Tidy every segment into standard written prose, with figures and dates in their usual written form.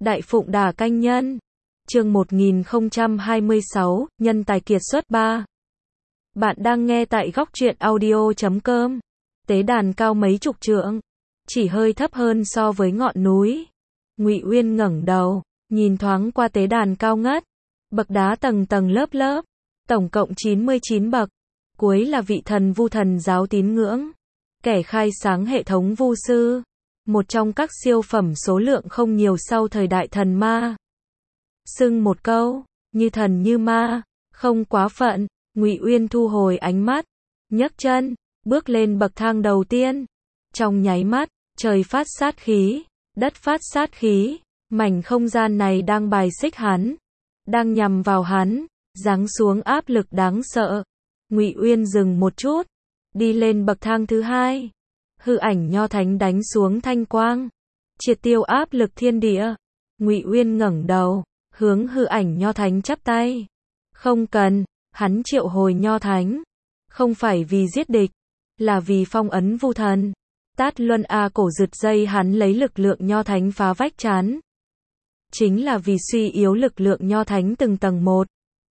Đại Phụng Đà Canh Nhân. Chương 1026, Nhân tài kiệt xuất 3. Bạn đang nghe tại góc truyện audio.com. Tế đàn cao mấy chục trượng, chỉ hơi thấp hơn so với ngọn núi. Ngụy Uyên ngẩng đầu, nhìn thoáng qua tế đàn cao ngất, bậc đá tầng tầng lớp lớp, tổng cộng 99 bậc. Cuối là vị thần Vu Thần giáo tín ngưỡng, kẻ khai sáng hệ thống Vu sư, một trong các siêu phẩm số lượng không nhiều sau thời đại thần ma. Xưng một câu, như thần như ma, không quá phận. Ngụy Uyên thu hồi ánh mắt, nhấc chân, bước lên bậc thang đầu tiên. Trong nháy mắt, trời phát sát khí, đất phát sát khí, mảnh không gian này đang bài xích hắn, đang nhằm vào hắn, giáng xuống áp lực đáng sợ. Ngụy Uyên dừng một chút, đi lên bậc thang thứ hai. Hư ảnh nho thánh đánh xuống thanh quang, triệt tiêu áp lực thiên địa. Ngụy Uyên ngẩng đầu, hướng hư ảnh nho thánh chắp tay. Không cần, hắn triệu hồi nho thánh, không phải vì giết địch, là vì phong ấn Vu Thần. Tát Luân A cổ giật dây hắn lấy lực lượng nho thánh phá vách chắn, chính là vì suy yếu lực lượng nho thánh từng tầng một.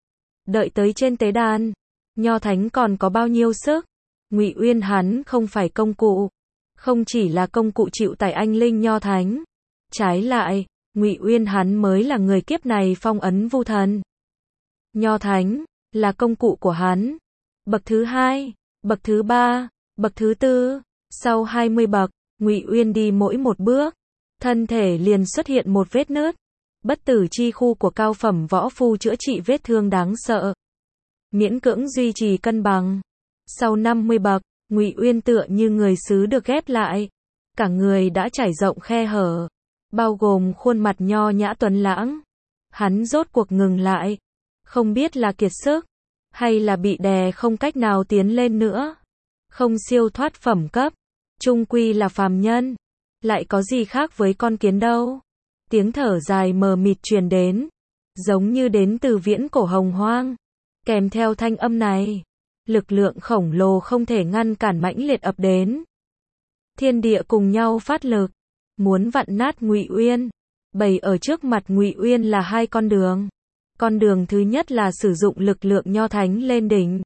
Đợi tới trên tế đàn, nho thánh còn có bao nhiêu sức? Ngụy Uyên hắn không phải công cụ, không chỉ là công cụ chịu tải anh linh nho thánh. Trái lại, Ngụy Uyên hắn mới là người kiếp này phong ấn Vu Thần. Nho thánh là công cụ của hắn. Bậc thứ hai, bậc thứ ba, bậc thứ tư, sau 20 bậc, Ngụy Uyên đi mỗi một bước, thân thể liền xuất hiện một vết nứt. Bất tử chi khu của cao phẩm võ phu chữa trị vết thương đáng sợ, miễn cưỡng duy trì cân bằng. Sau 50 bậc, Ngụy Uyên tựa như người sứ được ghép lại, cả người đã trải rộng khe hở, bao gồm khuôn mặt nho nhã tuấn lãng. Hắn rốt cuộc ngừng lại, không biết là kiệt sức, hay là bị đè không cách nào tiến lên nữa. Không siêu thoát phẩm cấp, chung quy là phàm nhân, lại có gì khác với con kiến đâu. Tiếng thở dài mờ mịt truyền đến, giống như đến từ viễn cổ hồng hoang. Kèm theo thanh âm này, lực lượng khổng lồ không thể ngăn cản mãnh liệt ập đến. Thiên địa cùng nhau phát lực, muốn vặn nát Ngụy Uyên. Bày ở trước mặt Ngụy Uyên là hai con đường. Con đường thứ nhất là sử dụng lực lượng nho thánh lên đỉnh.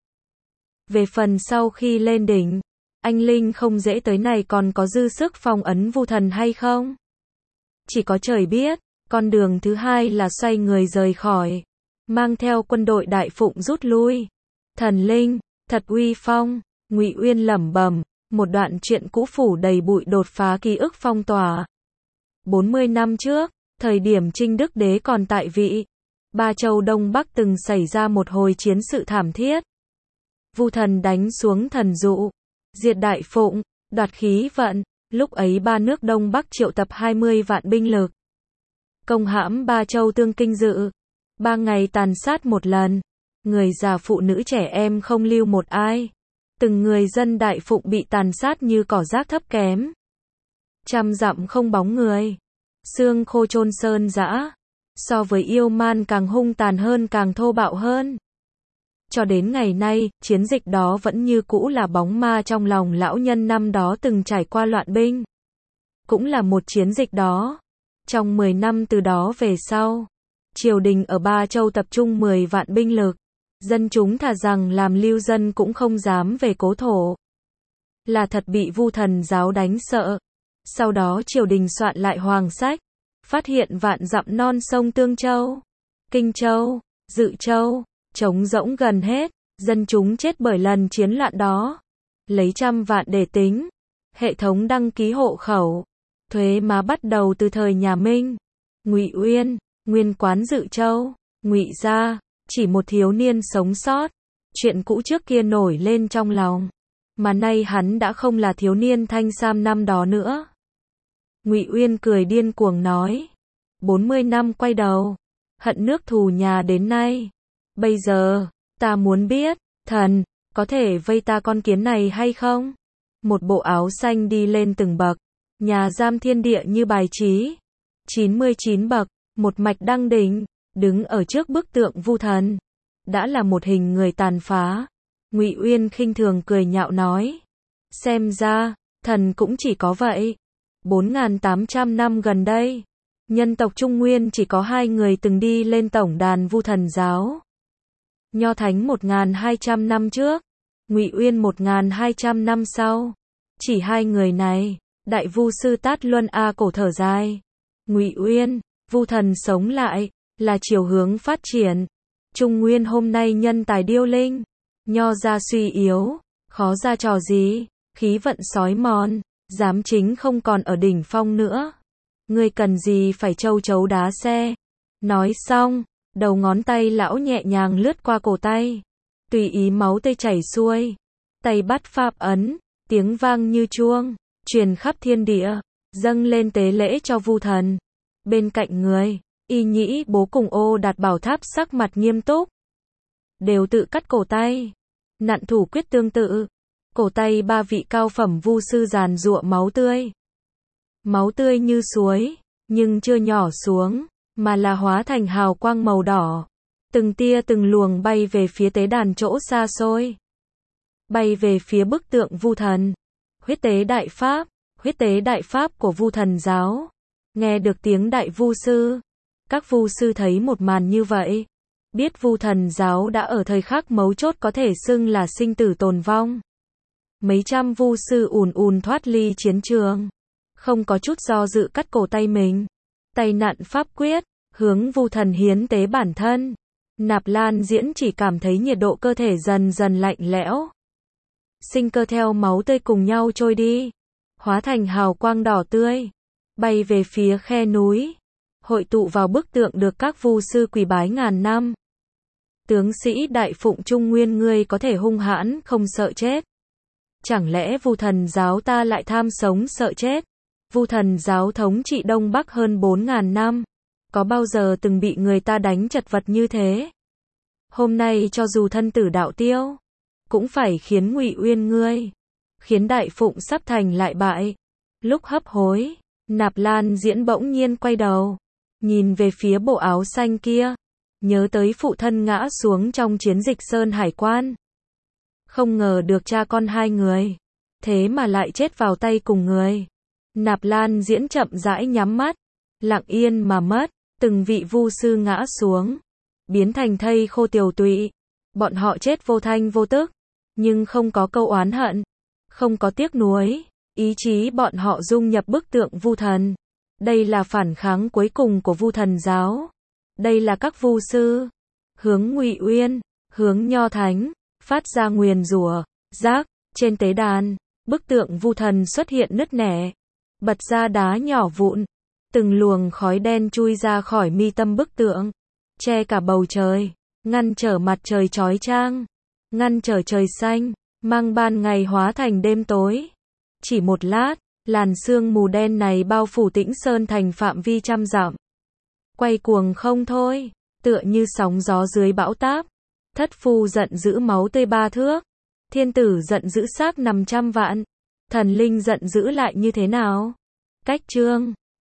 Về phần sau khi lên đỉnh, anh linh không dễ tới này còn có dư sức phong ấn Vu Thần hay không? Chỉ có trời biết. Con đường thứ hai là xoay người rời khỏi, mang theo quân đội Đại Phụng rút lui. Thần linh, thật uy phong. Ngụy Uyên lẩm bẩm, một đoạn truyện cũ phủ đầy bụi đột phá ký ức phong tỏa. 40 năm trước, thời điểm Trinh Đức Đế còn tại vị, Ba Châu Đông Bắc từng xảy ra một hồi chiến sự thảm thiết. Vu Thần đánh xuống thần dụ, diệt Đại Phụng, đoạt khí vận. Lúc ấy ba nước Đông Bắc triệu tập 20 vạn binh lực, công hãm Ba Châu Tương Kinh Dự. 3 ngày tàn sát một lần, người già phụ nữ trẻ em không lưu một ai. Từng người dân Đại Phụng bị tàn sát như cỏ rác thấp kém. Trăm dặm không bóng người, xương khô chôn sơn dã. So với yêu man càng hung tàn hơn, càng thô bạo hơn. Cho đến ngày nay, chiến dịch đó vẫn như cũ là bóng ma trong lòng lão nhân năm đó từng trải qua loạn binh. Cũng là một chiến dịch đó. Trong 10 năm từ đó về sau, triều đình ở Ba Châu tập trung 10 vạn binh lực. Dân chúng thà rằng làm lưu dân cũng không dám về cố thổ. Là thật bị Vu Thần giáo đánh sợ. Sau đó triều đình soạn lại hoàng sách, phát hiện vạn dặm non sông Tương Châu, Kinh Châu, Dự Châu, trống rỗng gần hết, dân chúng chết bởi lần chiến loạn đó. Lấy trăm vạn để tính. Hệ thống đăng ký hộ khẩu, thuế má bắt đầu từ thời nhà Minh. Ngụy Uyên, nguyên quán Dự Châu, Ngụy gia, chỉ một thiếu niên sống sót. Chuyện cũ trước kia nổi lên trong lòng, mà nay hắn đã không là thiếu niên thanh sam năm đó nữa. Ngụy Uyên cười điên cuồng nói, 40 năm quay đầu, hận nước thù nhà đến nay. Bây giờ, ta muốn biết, thần, có thể vây ta con kiến này hay không? Một bộ áo xanh đi lên từng bậc, nhà giam thiên địa như bài trí. 99 bậc, một mạch đăng đỉnh, đứng ở trước bức tượng Vu Thần. Đã là một hình người tàn phá. Ngụy Uyên khinh thường cười nhạo nói, xem ra, thần cũng chỉ có vậy. 4.800 năm gần đây, Nhân tộc Trung Nguyên chỉ có 2 người từng đi lên tổng đàn Vu Thần giáo. Nho Thánh 1200 năm trước, Ngụy Uyên 1200 năm sau. Chỉ 2 người này, Đại Vu sư Tát Luân A Cổ thở dài. Ngụy Uyên, Vu Thần sống lại, là chiều hướng phát triển. Trung Nguyên hôm nay nhân tài điêu linh, nho gia suy yếu, khó ra trò gì, khí vận sói mòn, giám chính không còn ở đỉnh phong nữa. Ngươi cần gì phải châu chấu đá xe. Nói xong, đầu ngón tay lão nhẹ nhàng lướt qua cổ tay. Tùy ý máu tươi chảy xuôi. Tay bắt pháp ấn, tiếng vang như chuông, truyền khắp thiên địa, dâng lên tế lễ cho Vu Thần. Bên cạnh người, Y Nhĩ Bố cùng Ô Đạt Bảo Tháp sắc mặt nghiêm túc. Đều tự cắt cổ tay. Nặn thủ quyết tương tự. Cổ tay 3 vị cao phẩm vu sư giàn giụa máu tươi. Máu tươi như suối, nhưng chưa nhỏ xuống, mà là hóa thành hào quang màu đỏ. Từng tia từng luồng bay về phía tế đàn chỗ xa xôi. Bay về phía bức tượng Vu Thần. Huyết tế đại pháp của Vu Thần giáo. Nghe được tiếng đại vu sư. Các vu sư thấy một màn như vậy. Biết Vu Thần giáo đã ở thời khắc mấu chốt có thể xưng là sinh tử tồn vong. Mấy trăm vu sư ùn thoát ly chiến trường. Không có chút do dự cắt cổ tay mình. Tay nặn pháp quyết, hướng Vu Thần hiến tế bản thân. Nạp Lan Diễn chỉ cảm thấy nhiệt độ cơ thể dần dần lạnh lẽo. Sinh cơ theo máu tươi cùng nhau trôi đi. Hóa thành hào quang đỏ tươi. Bay về phía khe núi. Hội tụ vào bức tượng được các vu sư quỳ bái ngàn năm. Tướng sĩ Đại Phụng Trung Nguyên ngươi có thể hung hãn không sợ chết. Chẳng lẽ Vu Thần giáo ta lại tham sống sợ chết? Vu Thần giáo thống trị Đông Bắc hơn 4.000 năm. Có bao giờ từng bị người ta đánh chật vật như thế? Hôm nay cho dù thân tử đạo tiêu, cũng phải khiến Ngụy Uyên ngươi, khiến Đại Phụng sắp thành lại bại. Lúc hấp hối, Nạp Lan Diễn bỗng nhiên quay đầu, nhìn về phía bộ áo xanh kia, nhớ tới phụ thân ngã xuống trong chiến dịch Sơn Hải Quan. Không ngờ được cha con 2 người, thế mà lại chết vào tay cùng người. Nạp Lan Diễn chậm rãi nhắm mắt, lặng yên mà mất, từng vị vu sư ngã xuống, biến thành thây khô tiều tụy. Bọn họ chết vô thanh vô tức, nhưng không có câu oán hận, không có tiếc nuối, ý chí bọn họ dung nhập bức tượng Vu Thần. Đây là phản kháng cuối cùng của Vu Thần giáo. Đây là các vu sư hướng Ngụy Uyên, hướng Nho Thánh, phát ra nguyền rủa. Rác, trên tế đàn, bức tượng Vu Thần xuất hiện nứt nẻ, bật ra đá nhỏ vụn, từng luồng khói đen chui ra khỏi mi tâm bức tượng, che cả bầu trời, ngăn trở mặt trời chói chang, ngăn trở trời xanh, mang ban ngày hóa thành đêm tối. Chỉ một lát, làn sương mù đen này bao phủ Tĩnh Sơn thành phạm vi trăm dặm. Quay cuồng không thôi, tựa như sóng gió dưới bão táp. Thất phu giận dữ máu tươi 3 thước, thiên tử giận dữ xác 500 vạn, thần linh giận dữ lại như thế nào? Cách chương